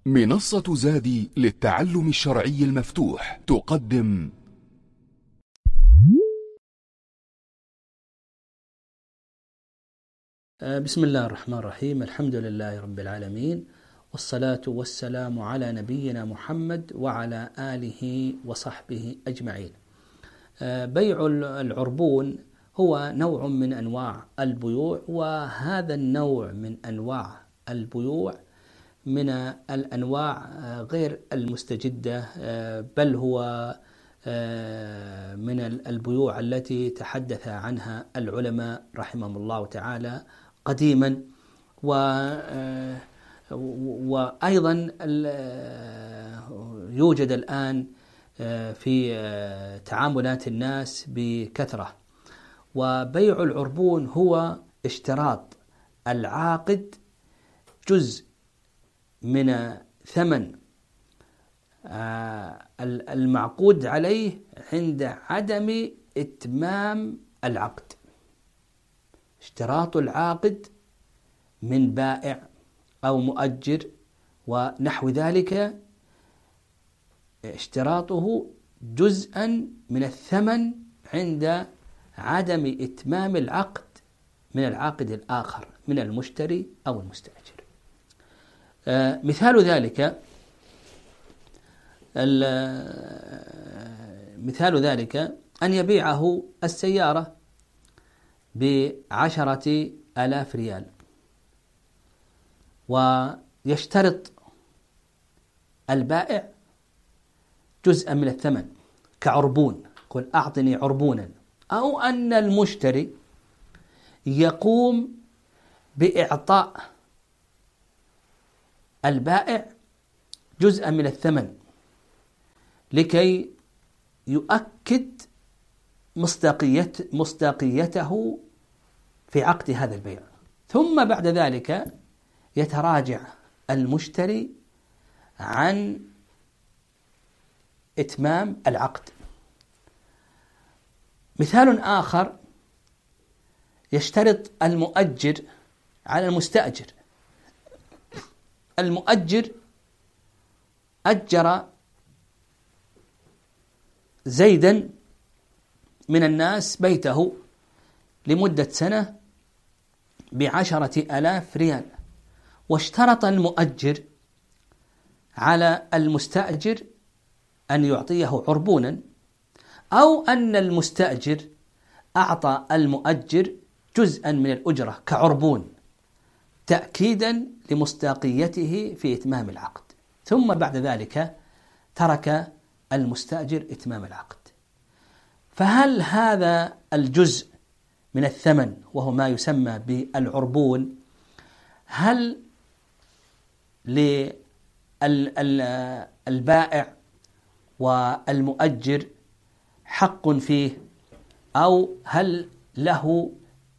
منصة زادي للتعلم الشرعي المفتوح تقدم بسم الله الرحمن الرحيم. الحمد لله رب العالمين، والصلاة والسلام على نبينا محمد وعلى آله وصحبه أجمعين. بيع العربون هو نوع من أنواع البيوع، وهذا النوع من أنواع البيوع من الأنواع غير المستجدة، بل هو من البيوع التي تحدث عنها العلماء رحمهم الله تعالى قديما، وأيضا يوجد الآن في تعاملات الناس بكثرة. وبيع العربون هو اشتراط العاقد جزء من ثمن المعقود عليه عند عدم إتمام العقد. اشتراط العاقد من بائع أو مؤجر ونحو ذلك، اشتراطه جزءا من الثمن عند عدم إتمام العقد من العاقد الآخر من المشتري أو المستأجر. مثال ذلك أن يبيعه السيارة ب10,000 ريال، ويشترط البائع جزءا من الثمن كعربون، قل أعطني عربونا، أو أن المشتري يقوم بإعطاء البائع جزءا من الثمن لكي يؤكد مصداقيته في عقد هذا البيع، ثم بعد ذلك يتراجع المشتري عن إتمام العقد. مثال آخر، يشترط المؤجر على المستأجر. المؤجر أجر زيدا من الناس بيته لمدة سنة ب10,000 ريال، واشترط المؤجر على المستأجر أن يعطيه عربونا، أو أن المستأجر أعطى المؤجر جزءا من الأجرة كعربون تأكيدا لمصداقيته في إتمام العقد، ثم بعد ذلك ترك المستأجر إتمام العقد. فهل هذا الجزء من الثمن وهو ما يسمى بالعربون، هل للبائع والمؤجر حق فيه، أو هل له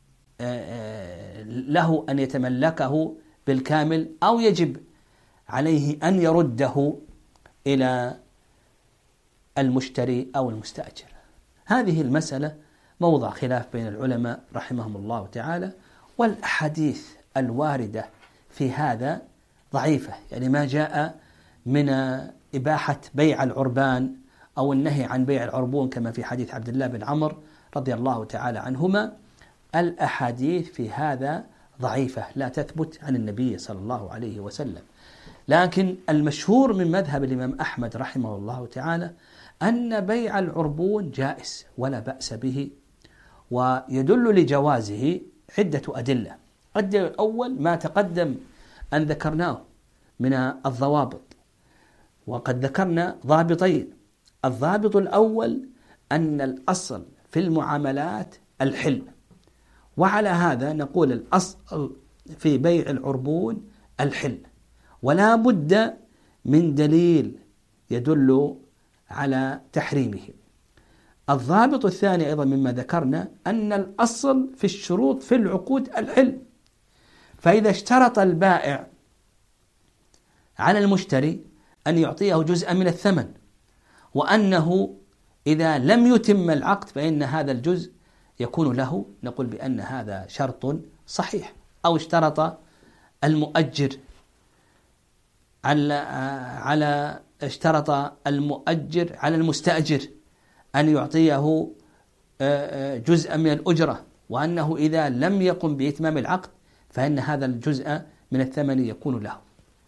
أن يتملكه بالكامل، أو يجب عليه أن يرده إلى المشتري أو المستأجر؟ هذه المسألة موضع خلاف بين العلماء رحمهم الله تعالى، والأحاديث الواردة في هذا ضعيفة، يعني ما جاء من إباحة بيع العربان أو النهي عن بيع العربون كما في حديث عبد الله بن عمر رضي الله تعالى عنهما، الأحاديث في هذا ضعيفة لا تثبت عن النبي صلى الله عليه وسلم. لكن المشهور من مذهب الإمام أحمد رحمه الله تعالى أن بيع العربون جائز ولا بأس به، ويدل لجوازه عدة أدلة. الدليل الأول ما تقدم أن ذكرناه من الضوابط، وقد ذكرنا ضابطين. الضابط الأول أن الأصل في المعاملات الحل، وعلى هذا نقول الأصل في بيع العربون الحل، ولا بد من دليل يدل على تحريمه. الضابط الثاني أيضا مما ذكرنا أن الأصل في الشروط في العقود الحل، فإذا اشترط البائع على المشتري أن يعطيه جزءا من الثمن، وأنه إذا لم يتم العقد فإن هذا الجزء يكون له، نقول بأن هذا شرط صحيح. أو اشترط المؤجر على اشترط المؤجر على المستأجر أن يعطيه جزءا من الأجرة، وأنه إذا لم يقم بإتمام العقد فإن هذا الجزء من الثمن يكون له.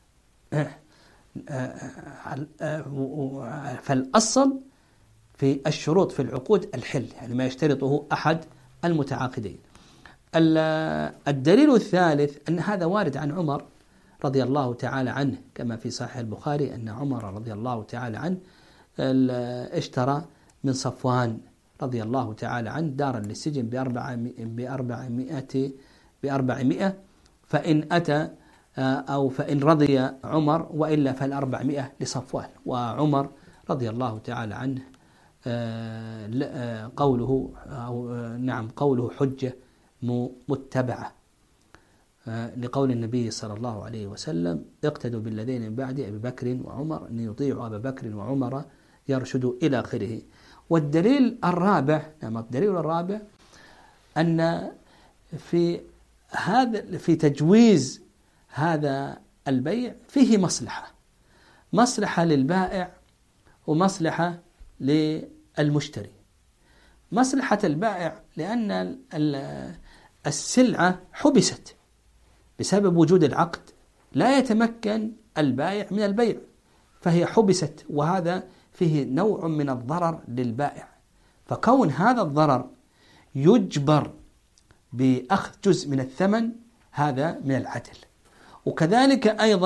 فالأصل في الشروط في العقود الحل، يعني ما يشترطه أحد المتعاقدين. الدليل الثالث أن هذا وارد عن عمر رضي الله تعالى عنه، كما في صحيح البخاري أن عمر رضي الله تعالى عنه اشترى من صفوان رضي الله تعالى عنه دارا للسجن ب400 فإن أتى أو فإن رضي عمر وإلا فال400 لصفوان. وعمر رضي الله تعالى عنه قوله حجة متبعة، لقول النبي صلى الله عليه وسلم: اقتدوا بالذين من بعد أبي بكر وعمر أن يطيعوا أبا بكر وعمر يرشدوا إلى آخره. والدليل الرابع أن في تجويز هذا البيع فيه مصلحة للبائع ومصلحة للمشتري. مصلحة البائع لأن السلعة حبست بسبب وجود العقد، لا يتمكن البائع من البيع فهي حبست، وهذا فيه نوع من الضرر للبائع، فكون هذا الضرر يجبر بأخذ جزء من الثمن هذا من العدل. وكذلك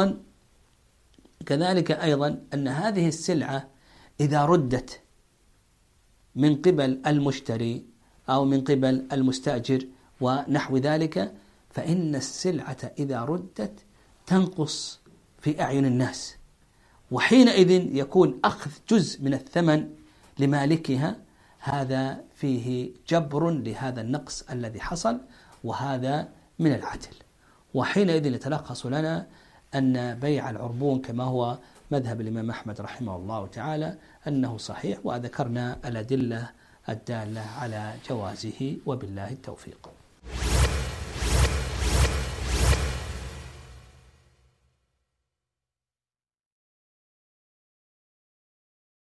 أيضا أن هذه السلعة إذا ردت من قبل المشتري أو من قبل المستأجر ونحو ذلك، فإن السلعة إذا ردت تنقص في أعين الناس، وحينئذ يكون أخذ جزء من الثمن لمالكها هذا فيه جبر لهذا النقص الذي حصل، وهذا من العدل. وحينئذ يتلخص لنا أن بيع العربون كما هو مذهب الإمام أحمد رحمه الله تعالى أنه صحيح، وذكرنا الأدلة الدالة على جوازه، وبالله التوفيق.